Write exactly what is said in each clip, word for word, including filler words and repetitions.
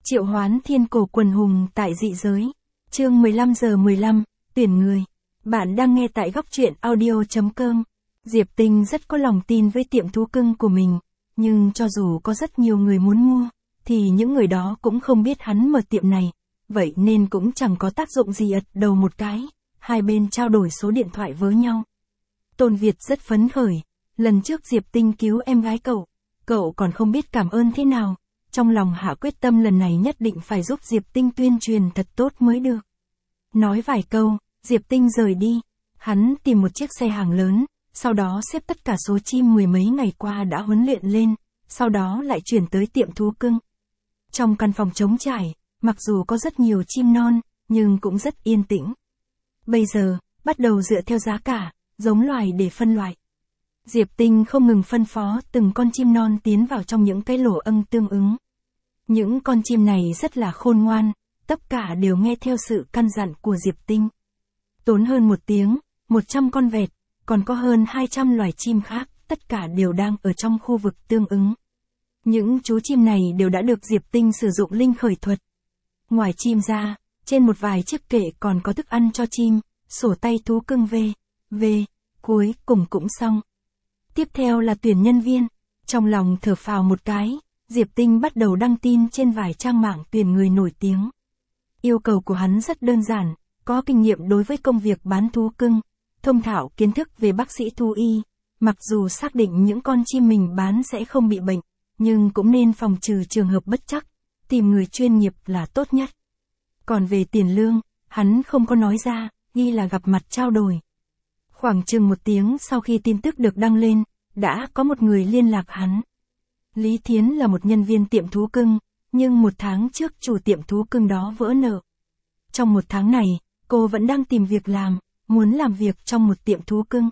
Triệu hoán thiên cổ quần hùng tại dị giới. Chương mười lăm giờ mười lăm, tuyển người. Bạn đang nghe tại góc truyện audio chấm com. Diệp Tinh rất có lòng tin với tiệm thú cưng của mình, nhưng cho dù có rất nhiều người muốn mua, thì những người đó cũng không biết hắn mở tiệm này, vậy nên cũng chẳng có tác dụng gì ật đầu một cái, hai bên trao đổi số điện thoại với nhau. Tôn Việt rất phấn khởi, lần trước Diệp Tinh cứu em gái cậu, cậu còn không biết cảm ơn thế nào, trong lòng hạ quyết tâm lần này nhất định phải giúp Diệp Tinh tuyên truyền thật tốt mới được. Nói vài câu, Diệp Tinh rời đi, hắn tìm một chiếc xe hàng lớn, sau đó xếp tất cả số chim mười mấy ngày qua đã huấn luyện lên, sau đó lại chuyển tới tiệm thú cưng. Trong căn phòng trống trải, mặc dù có rất nhiều chim non, nhưng cũng rất yên tĩnh. Bây giờ, bắt đầu dựa theo giá cả, giống loài để phân loại. Diệp Tinh không ngừng phân phó từng con chim non tiến vào trong những cái lỗ ưng tương ứng. Những con chim này rất là khôn ngoan, tất cả đều nghe theo sự căn dặn của Diệp Tinh. Tốn hơn một tiếng, một trăm con vẹt, còn có hơn hai trăm loài chim khác, tất cả đều đang ở trong khu vực tương ứng. Những chú chim này đều đã được Diệp Tinh sử dụng linh khởi thuật. Ngoài chim ra, trên một vài chiếc kệ còn có thức ăn cho chim, sổ tay thú cưng về, về, cuối cùng cũng xong. Tiếp theo là tuyển nhân viên. Trong lòng thở phào một cái, Diệp Tinh bắt đầu đăng tin trên vài trang mạng tuyển người nổi tiếng. Yêu cầu của hắn rất đơn giản, có kinh nghiệm đối với công việc bán thú cưng, thông thạo kiến thức về bác sĩ thú y, mặc dù xác định những con chim mình bán sẽ không bị bệnh, nhưng cũng nên phòng trừ trường hợp bất trắc, tìm người chuyên nghiệp là tốt nhất. Còn về tiền lương, hắn không có nói ra, ghi là gặp mặt trao đổi. Khoảng chừng một tiếng sau khi tin tức được đăng lên, đã có một người liên lạc hắn. Lý Thiến là một nhân viên tiệm thú cưng, nhưng một tháng trước chủ tiệm thú cưng đó vỡ nợ. Trong một tháng này, cô vẫn đang tìm việc làm, muốn làm việc trong một tiệm thú cưng.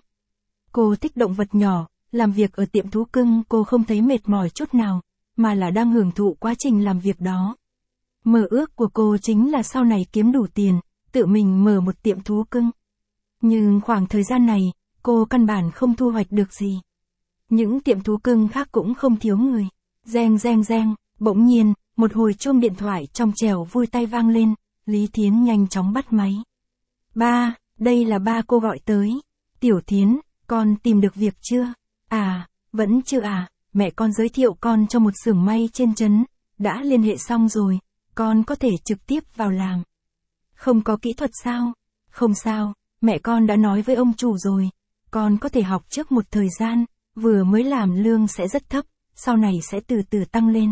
Cô thích động vật nhỏ, làm việc ở tiệm thú cưng cô không thấy mệt mỏi chút nào, mà là đang hưởng thụ quá trình làm việc đó. Mơ ước của cô chính là sau này kiếm đủ tiền, tự mình mở một tiệm thú cưng. Nhưng khoảng thời gian này, cô căn bản không thu hoạch được gì. Những tiệm thú cưng khác cũng không thiếu người. Reng reng reng, bỗng nhiên, một hồi chuông điện thoại trong trẻo vui tay vang lên, Lý Thiến nhanh chóng bắt máy. Ba, đây là ba cô gọi tới. Tiểu Thiến, con tìm được việc chưa? À, vẫn chưa à, mẹ con giới thiệu con cho một xưởng may trên trấn, đã liên hệ xong rồi, con có thể trực tiếp vào làm. Không có kỹ thuật sao? Không sao, mẹ con đã nói với ông chủ rồi, con có thể học trước một thời gian, vừa mới làm lương sẽ rất thấp, sau này sẽ từ từ tăng lên.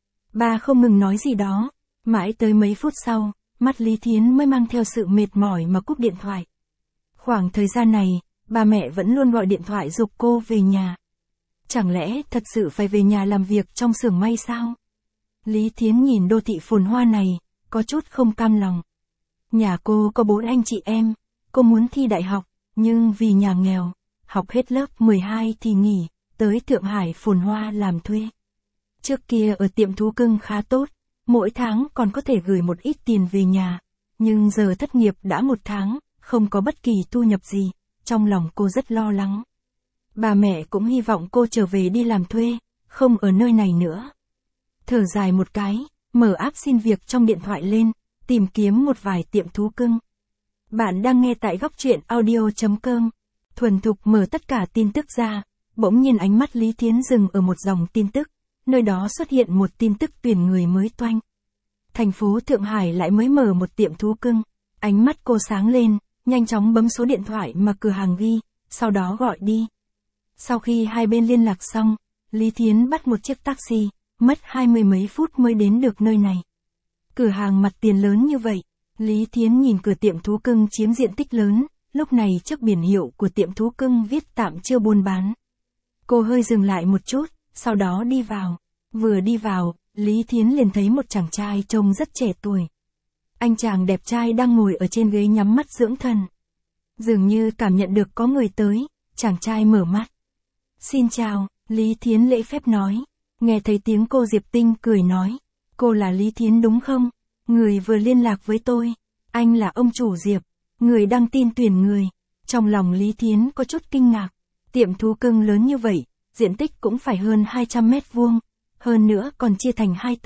Ba không ngừng nói gì đó, mãi tới mấy phút sau, mắt Lý Thiến mới mang theo sự mệt mỏi mà cúp điện thoại. Khoảng thời gian này, ba mẹ vẫn luôn gọi điện thoại giục cô về nhà. Chẳng lẽ thật sự phải về nhà làm việc trong xưởng may sao? Lý Thiến nhìn đô thị phồn hoa này, có chút không cam lòng. Nhà cô có bốn anh chị em, cô muốn thi đại học, nhưng vì nhà nghèo, học hết lớp mười hai thì nghỉ, tới Thượng Hải phồn hoa làm thuê. Trước kia ở tiệm thú cưng khá tốt, mỗi tháng còn có thể gửi một ít tiền về nhà, nhưng giờ thất nghiệp đã một tháng, không có bất kỳ thu nhập gì, trong lòng cô rất lo lắng. Bà mẹ cũng hy vọng cô trở về đi làm thuê, không ở nơi này nữa. Thở dài một cái, mở app xin việc trong điện thoại lên, tìm kiếm một vài tiệm thú cưng. Bạn đang nghe tại góc truyện audio chấm com. Thuần thục mở tất cả tin tức ra, bỗng nhiên ánh mắt Lý Thiến dừng ở một dòng tin tức, nơi đó xuất hiện một tin tức tuyển người mới toanh. Thành phố Thượng Hải lại mới mở một tiệm thú cưng, ánh mắt cô sáng lên, nhanh chóng bấm số điện thoại mà cửa hàng ghi, sau đó gọi đi. Sau khi hai bên liên lạc xong, Lý Thiến bắt một chiếc taxi, mất hai mươi mấy phút mới đến được nơi này. Cửa hàng mặt tiền lớn như vậy, Lý Thiến nhìn cửa tiệm thú cưng chiếm diện tích lớn, lúc này trước biển hiệu của tiệm thú cưng viết tạm chưa buôn bán. Cô hơi dừng lại một chút, sau đó đi vào. Vừa đi vào, Lý Thiến liền thấy một chàng trai trông rất trẻ tuổi. Anh chàng đẹp trai đang ngồi ở trên ghế nhắm mắt dưỡng thần. Dường như cảm nhận được có người tới, chàng trai mở mắt. Xin chào, Lý Thiến lễ phép nói. Nghe thấy tiếng cô Diệp Tinh cười nói. Cô là Lý Thiến đúng không? Người vừa liên lạc với tôi. Anh là ông chủ Diệp. Người đăng tin tuyển người. Trong lòng Lý Thiến có chút kinh ngạc. Tiệm thú cưng lớn như vậy, diện tích cũng phải hơn hai trăm mét vuông. Hơn nữa còn chia thành hai tầng,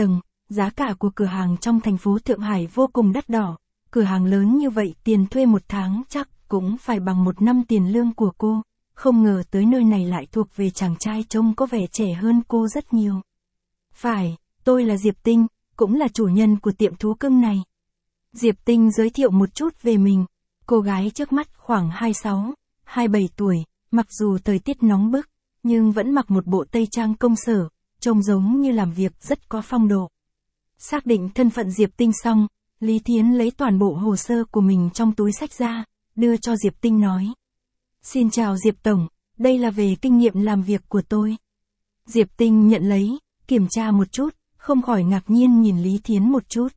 giá cả của cửa hàng trong thành phố Thượng Hải vô cùng đắt đỏ. Cửa hàng lớn như vậy tiền thuê một tháng chắc cũng phải bằng một năm tiền lương của cô. Không ngờ tới nơi này lại thuộc về chàng trai trông có vẻ trẻ hơn cô rất nhiều. Phải, tôi là Diệp Tinh, cũng là chủ nhân của tiệm thú cưng này. Diệp Tinh giới thiệu một chút về mình. Cô gái trước mắt khoảng hai mươi sáu, hai mươi bảy tuổi, mặc dù thời tiết nóng bức, nhưng vẫn mặc một bộ tây trang công sở, trông giống như làm việc rất có phong độ. Xác định thân phận Diệp Tinh xong, Lý Thiến lấy toàn bộ hồ sơ của mình trong túi xách ra, đưa cho Diệp Tinh nói. Xin chào Diệp Tổng, đây là về kinh nghiệm làm việc của tôi. Diệp Tinh nhận lấy, kiểm tra một chút, không khỏi ngạc nhiên nhìn Lý Thiến một chút.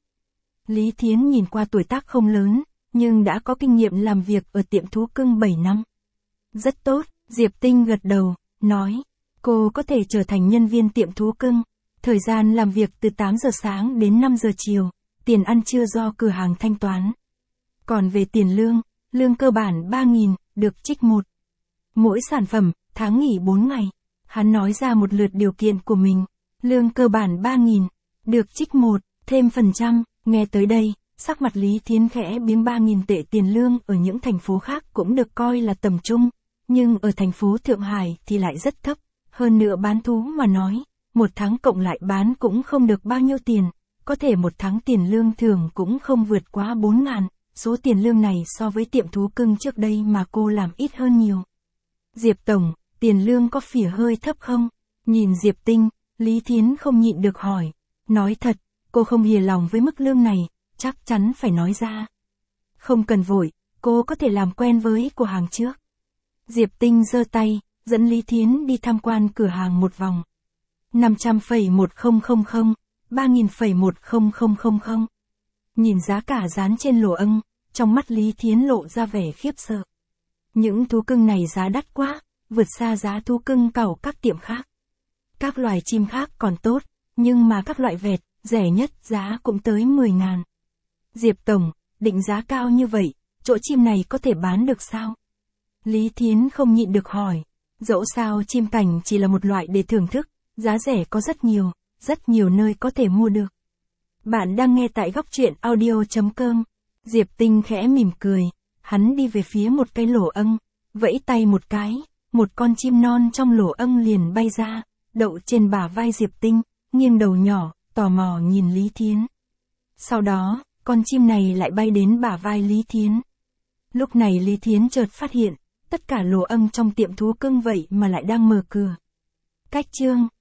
Lý Thiến nhìn qua tuổi tác không lớn, nhưng đã có kinh nghiệm làm việc ở tiệm thú cưng bảy năm. Rất tốt, Diệp Tinh gật đầu, nói, cô có thể trở thành nhân viên tiệm thú cưng. Thời gian làm việc từ tám giờ sáng đến năm giờ chiều, tiền ăn trưa do cửa hàng thanh toán. Còn về tiền lương, lương cơ bản ba nghìn, được trích một. Mỗi sản phẩm, tháng nghỉ bốn ngày. Hắn nói ra một lượt điều kiện của mình. Lương cơ bản ba nghìn, được trích một, thêm phần trăm. Nghe tới đây, sắc mặt Lý Thiến khẽ biến. Ba nghìn tệ tiền lương ở những thành phố khác cũng được coi là tầm trung, nhưng ở thành phố Thượng Hải thì lại rất thấp. Hơn nữa bán thú mà nói, một tháng cộng lại bán cũng không được bao nhiêu tiền, có thể một tháng tiền lương thường cũng không vượt quá bốn ngàn, số tiền lương này so với tiệm thú cưng trước đây mà cô làm ít hơn nhiều. Diệp Tổng, tiền lương có phỉ hơi thấp không? Nhìn Diệp Tinh, Lý Thiến không nhịn được hỏi. Nói thật, cô không hề lòng với mức lương này, chắc chắn phải nói ra. Không cần vội, cô có thể làm quen với của hàng trước. Diệp Tinh giơ tay, dẫn Lý Thiến đi tham quan cửa hàng một vòng. năm trăm phẩy một nghìn, ba nghìn phẩy một nghìn. Nhìn giá cả dán trên lỗ ưng, trong mắt Lý Thiến lộ ra vẻ khiếp sợ. Những thú cưng này giá đắt quá, vượt xa giá thú cưng cẩu các tiệm khác. Các loài chim khác còn tốt, nhưng mà các loại vẹt, rẻ nhất giá cũng tới mười ngàn. Diệp Tổng, định giá cao như vậy, chỗ chim này có thể bán được sao? Lý Thiến không nhịn được hỏi. Dẫu sao chim cảnh chỉ là một loại để thưởng thức, giá rẻ có rất nhiều, rất nhiều nơi có thể mua được. Bạn đang nghe tại góc truyện audio chấm com. Diệp Tinh khẽ mỉm cười, hắn đi về phía một cái lỗ ưng, vẫy tay một cái, một con chim non trong lỗ ưng liền bay ra, đậu trên bả vai Diệp Tinh, nghiêng đầu nhỏ, tò mò nhìn Lý Thiến. Sau đó, con chim này lại bay đến bả vai Lý Thiến. Lúc này Lý Thiến chợt phát hiện, tất cả lỗ ưng trong tiệm thú cưng vậy mà lại đang mở cửa. Cách chương